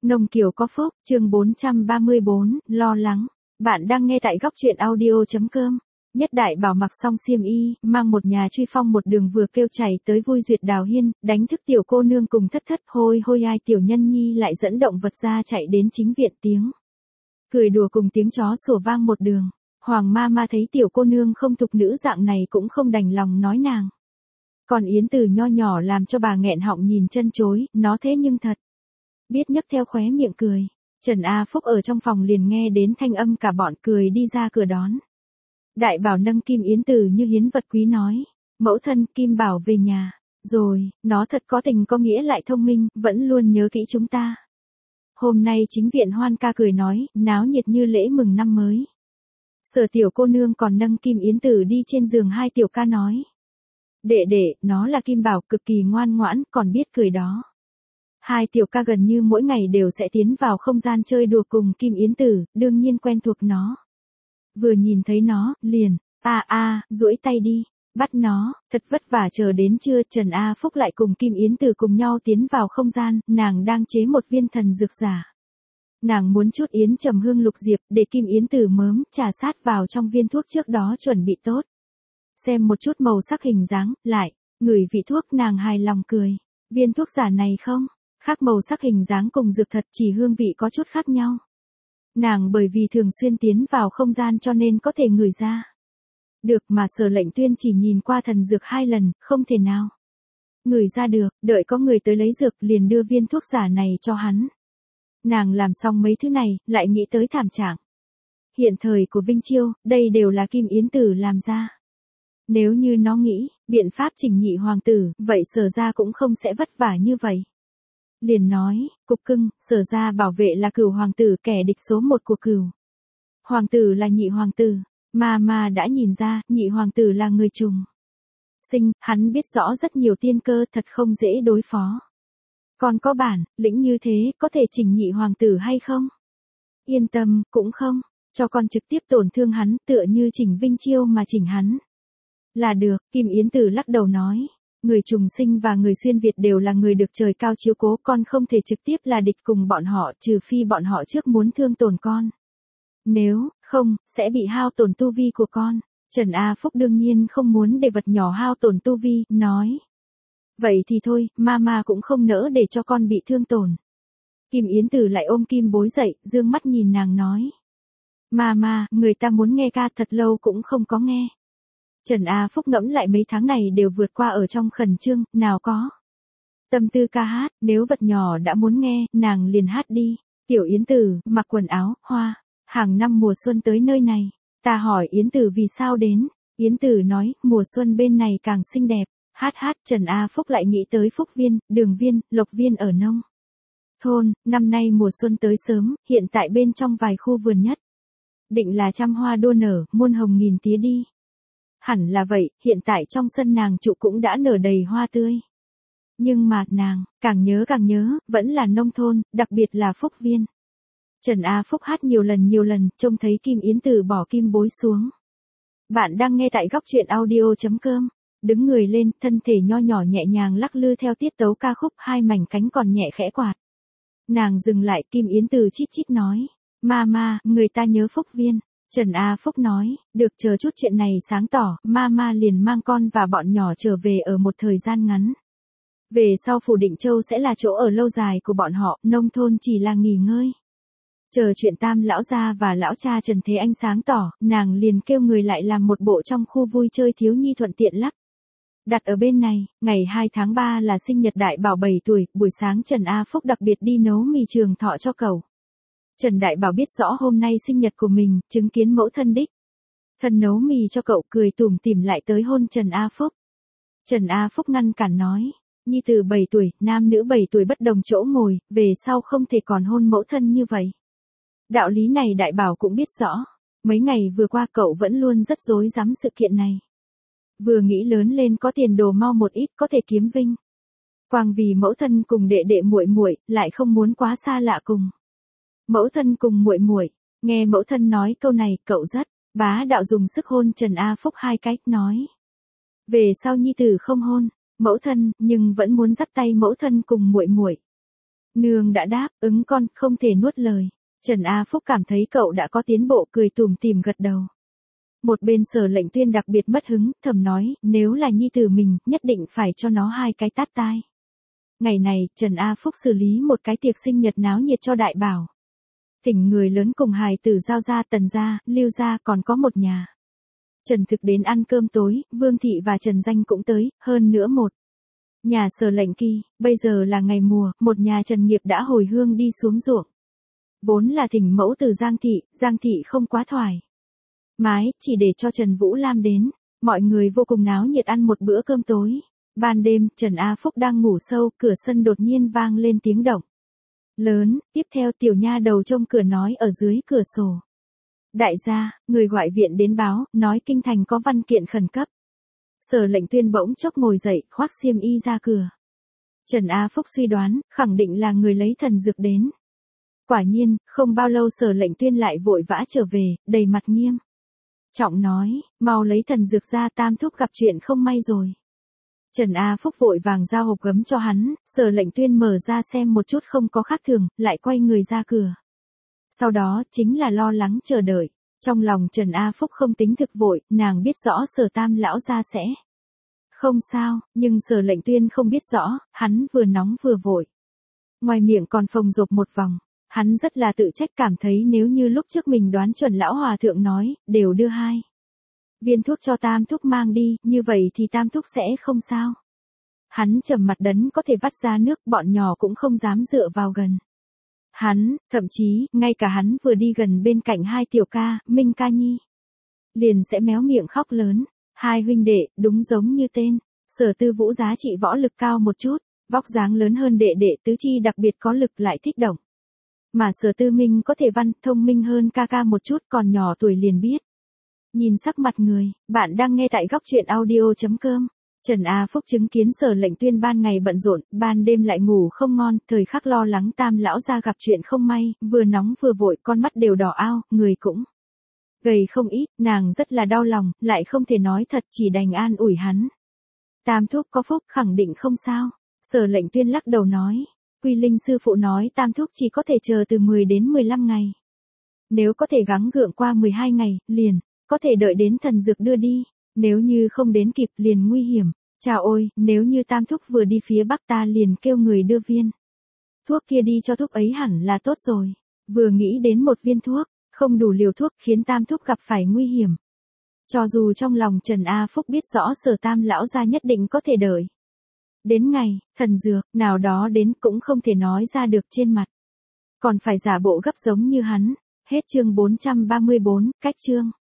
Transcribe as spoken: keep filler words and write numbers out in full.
Nông Kiều có phúc, chương bốn trăm ba mươi bốn, lo lắng. Bạn đang nghe tại góc truyện audio.com. Nhất Đại Bảo mặc xong xiêm y, mang một nhà truy phong một đường vừa kêu chảy tới vui duyệt đào hiên, đánh thức tiểu cô nương cùng thất thất hôi hôi ai tiểu nhân nhi lại dẫn động vật ra chạy đến chính viện tiếng. Cười đùa cùng tiếng chó sủa vang một đường. Hoàng ma ma thấy tiểu cô nương không thục nữ dạng này cũng không đành lòng nói nàng. Còn Yến Từ nho nhỏ làm cho bà nghẹn họng nhìn chân chối, nó thế nhưng thật. Biết nhấc theo khóe miệng cười. Trần A Phúc ở trong phòng liền nghe đến thanh âm cả bọn cười đi ra cửa đón. Đại Bảo nâng Kim Yến Từ như hiến vật quý nói. Mẫu thân Kim Bảo về nhà. Rồi, nó thật có tình có nghĩa lại thông minh, vẫn luôn nhớ kỹ chúng ta. Hôm nay chính viện hoan ca cười nói, náo nhiệt như lễ mừng năm mới. Sở tiểu cô nương còn nâng Kim Yến Từ đi trên giường hai tiểu ca nói. Đệ đệ, nó là Kim Bảo cực kỳ ngoan ngoãn, còn biết cười đó. Hai tiểu ca gần như mỗi ngày đều sẽ tiến vào không gian chơi đùa cùng Kim Yến Tử, đương nhiên quen thuộc nó. Vừa nhìn thấy nó, liền, a a, duỗi tay đi, bắt nó, thật vất vả chờ đến trưa, Trần A Phúc lại cùng Kim Yến Tử cùng nhau tiến vào không gian, nàng đang chế một viên thần dược giả. Nàng muốn chút yến trầm hương lục diệp để Kim Yến Tử mớm trà sát vào trong viên thuốc trước đó chuẩn bị tốt. Xem một chút màu sắc hình dáng, lại, ngửi vị thuốc nàng hài lòng cười. Viên thuốc giả này không? Khác màu sắc hình dáng cùng dược thật chỉ hương vị có chút khác nhau. Nàng bởi vì thường xuyên tiến vào không gian cho nên có thể ngửi ra. Được mà Sở Lệnh Tuyên chỉ nhìn qua thần dược hai lần, không thể nào. Ngửi ra được, đợi có người tới lấy dược liền đưa viên thuốc giả này cho hắn. Nàng làm xong mấy thứ này, lại nghĩ tới thảm trạng. Hiện thời của Vinh Chiêu, đây đều là Kim Yến Tử làm ra. Nếu như nó nghĩ, biện pháp chỉnh nhị hoàng tử, vậy Sở ra cũng không sẽ vất vả như vậy. Liền nói, cục cưng, Sở ra bảo vệ là Cửu hoàng tử kẻ địch số một của Cửu. Hoàng tử là nhị hoàng tử, mà mà đã nhìn ra, nhị hoàng tử là người trùng. Sinh, hắn biết rõ rất nhiều tiên cơ thật không dễ đối phó. Còn có bản, lĩnh như thế, có thể chỉnh nhị hoàng tử hay không? Yên tâm, cũng không, cho con trực tiếp tổn thương hắn, tựa như chỉnh Vinh Chiêu mà chỉnh hắn. Là được, Kim Yến Tử lắc đầu nói. Người trùng sinh và người xuyên Việt đều là người được trời cao chiếu cố, con không thể trực tiếp là địch cùng bọn họ, trừ phi bọn họ trước muốn thương tổn con. Nếu, không, sẽ bị hao tổn tu vi của con. Trần A Phúc đương nhiên không muốn để vật nhỏ hao tổn tu vi, nói. Vậy thì thôi, mama cũng không nỡ để cho con bị thương tổn. Kim Yến Tử lại ôm Kim Bối dậy, dương mắt nhìn nàng nói. Mama, người ta muốn nghe ca thật lâu cũng không có nghe. Trần A Phúc ngẫm lại mấy tháng này đều vượt qua ở trong khẩn trương, nào có. Tâm tư ca hát, nếu vật nhỏ đã muốn nghe, nàng liền hát đi. Tiểu Yến Tử, mặc quần áo, hoa. Hàng năm mùa xuân tới nơi này. Ta hỏi Yến Tử vì sao đến. Yến Tử nói, mùa xuân bên này càng xinh đẹp. Hát hát, Trần A Phúc lại nghĩ tới Phúc Viên, Đường Viên, Lộc Viên ở nông thôn. Năm nay mùa xuân tới sớm, hiện tại bên trong vài khu vườn nhất. Định là trăm hoa đua nở, muôn hồng nghìn tía đi. Hẳn là vậy, hiện tại trong sân nàng trụ cũng đã nở đầy hoa tươi. Nhưng mà, nàng, càng nhớ càng nhớ, vẫn là nông thôn, đặc biệt là Phúc Viên. Trần A Phúc hát nhiều lần nhiều lần, trông thấy Kim Yến Tử bỏ Kim Bối xuống. Bạn đang nghe tại góc truyện audio.com. Đứng người lên, thân thể nho nhỏ nhẹ nhàng lắc lư theo tiết tấu ca khúc, hai mảnh cánh còn nhẹ khẽ quạt. Nàng dừng lại, Kim Yến Tử chít chít nói. Mama, người ta nhớ Phúc Viên. Trần A Phúc nói, được chờ chút chuyện này sáng tỏ, mama liền mang con và bọn nhỏ trở về ở một thời gian ngắn. Về sau Phủ Định Châu sẽ là chỗ ở lâu dài của bọn họ, nông thôn chỉ là nghỉ ngơi. Chờ chuyện Tam lão gia và lão cha Trần Thế Anh sáng tỏ, nàng liền kêu người lại làm một bộ trong khu vui chơi thiếu nhi thuận tiện lắp. Đặt ở bên này, ngày hai tháng ba là sinh nhật Đại Bảo bảy tuổi, buổi sáng Trần A Phúc đặc biệt đi nấu mì trường thọ cho cậu. Trần Đại Bảo biết rõ hôm nay sinh nhật của mình, chứng kiến mẫu thân đích. Thân nấu mì cho cậu cười tủm tỉm lại tới hôn Trần A Phúc. Trần A Phúc ngăn cản nói, nhi tử bảy tuổi, nam nữ bảy tuổi bất đồng chỗ ngồi, về sau không thể còn hôn mẫu thân như vậy. Đạo lý này Đại Bảo cũng biết rõ, mấy ngày vừa qua cậu vẫn luôn rất rối rắm sự kiện này. Vừa nghĩ lớn lên có tiền đồ mau một ít có thể kiếm vinh. Quang vì mẫu thân cùng đệ đệ muội muội, lại không muốn quá xa lạ cùng. Mẫu thân cùng muội muội, nghe mẫu thân nói câu này, cậu rất bá đạo dùng sức hôn Trần A Phúc hai cách nói. Về sau nhi tử không hôn, mẫu thân, nhưng vẫn muốn dắt tay mẫu thân cùng muội muội. Nương đã đáp, ứng con, không thể nuốt lời. Trần A Phúc cảm thấy cậu đã có tiến bộ, cười tủm tỉm gật đầu. Một bên Sở Lệnh Tuyên đặc biệt mất hứng, thầm nói, nếu là nhi tử mình, nhất định phải cho nó hai cái tát tai. Ngày này, Trần A Phúc xử lý một cái tiệc sinh nhật náo nhiệt cho đại bảo. Thỉnh người lớn cùng hài tử Giao gia, Tần gia, Lưu gia, còn có một nhà. Trần Thực đến ăn cơm tối, Vương Thị và Trần Danh cũng tới, hơn nữa một. Nhà Sở Lệnh Kỳ, bây giờ là ngày mùa, một nhà Trần Nghiệp đã hồi hương đi xuống ruộng. Vốn là thỉnh mẫu từ Giang Thị, Giang Thị không quá thoải mái, chỉ để cho Trần Vũ Lam đến. Mọi người vô cùng náo nhiệt ăn một bữa cơm tối. Ban đêm, Trần A Phúc đang ngủ sâu, cửa sân đột nhiên vang lên tiếng động lớn, tiếp theo tiểu nha đầu trông cửa nói ở dưới cửa sổ. Đại gia, người gọi viện đến báo, nói kinh thành có văn kiện khẩn cấp. Sở Lệnh Tuyên bỗng chốc ngồi dậy, khoác xiêm y ra cửa. Trần A Phúc suy đoán, khẳng định là người lấy thần dược đến. Quả nhiên, không bao lâu Sở Lệnh Tuyên lại vội vã trở về, đầy mặt nghiêm trọng nói, mau lấy thần dược ra, Tam thúc gặp chuyện không may rồi. Trần A Phúc vội vàng giao hộp gấm cho hắn, Sở Lệnh Tuyên mở ra xem một chút không có khác thường, lại quay người ra cửa. Sau đó, chính là lo lắng chờ đợi. Trong lòng Trần A Phúc không tính thực vội, nàng biết rõ Sở Tam lão gia sẽ không sao, nhưng Sở Lệnh Tuyên không biết rõ, hắn vừa nóng vừa vội. Ngoài miệng còn phồng rộp một vòng, hắn rất là tự trách, cảm thấy nếu như lúc trước mình đoán chuẩn lão hòa thượng nói, đều đưa hai viên thuốc cho Tam thúc mang đi, như vậy thì Tam thúc sẽ không sao. Hắn trầm mặt đấn có thể vắt ra nước, bọn nhỏ cũng không dám dựa vào gần. Hắn, thậm chí, ngay cả hắn vừa đi gần bên cạnh hai tiểu ca, Minh ca nhi, liền sẽ méo miệng khóc lớn. Hai huynh đệ, đúng giống như tên. Sở Tư Vũ giá trị võ lực cao một chút, vóc dáng lớn hơn đệ đệ, tứ chi đặc biệt có lực, lại thích động. Mà Sở Tư Minh có thể văn, thông minh hơn ca ca một chút, còn nhỏ tuổi liền biết. Nhìn sắc mặt người, bạn đang nghe tại góc truyện audio chấm com. Trần A Phúc chứng kiến Sở Lệnh Tuyên ban ngày bận rộn, ban đêm lại ngủ không ngon, thời khắc lo lắng Tam lão gia gặp chuyện không may, vừa nóng vừa vội, con mắt đều đỏ ao, người cũng gầy không ít, nàng rất là đau lòng, lại không thể nói thật, chỉ đành an ủi hắn. Tam thúc có phúc, khẳng định không sao. Sở Lệnh Tuyên lắc đầu nói, Quy Linh sư phụ nói Tam thúc chỉ có thể chờ từ mười đến mười lăm ngày. Nếu có thể gắng gượng qua mười hai ngày, liền có thể đợi đến thần dược đưa đi. Nếu như không đến kịp, liền nguy hiểm. Chà ôi, nếu như Tam thúc vừa đi phía Bắc, ta liền kêu người đưa viên thuốc kia đi cho thúc ấy hẳn là tốt rồi. Vừa nghĩ đến một viên thuốc, không đủ liều thuốc, khiến Tam thúc gặp phải nguy hiểm. Cho dù trong lòng Trần A Phúc biết rõ Sở Tam lão gia nhất định có thể đợi đến ngày thần dược nào đó đến, cũng không thể nói ra được trên mặt, còn phải giả bộ gấp giống như hắn. Hết chương bốn trăm ba mươi bốn, cách chương.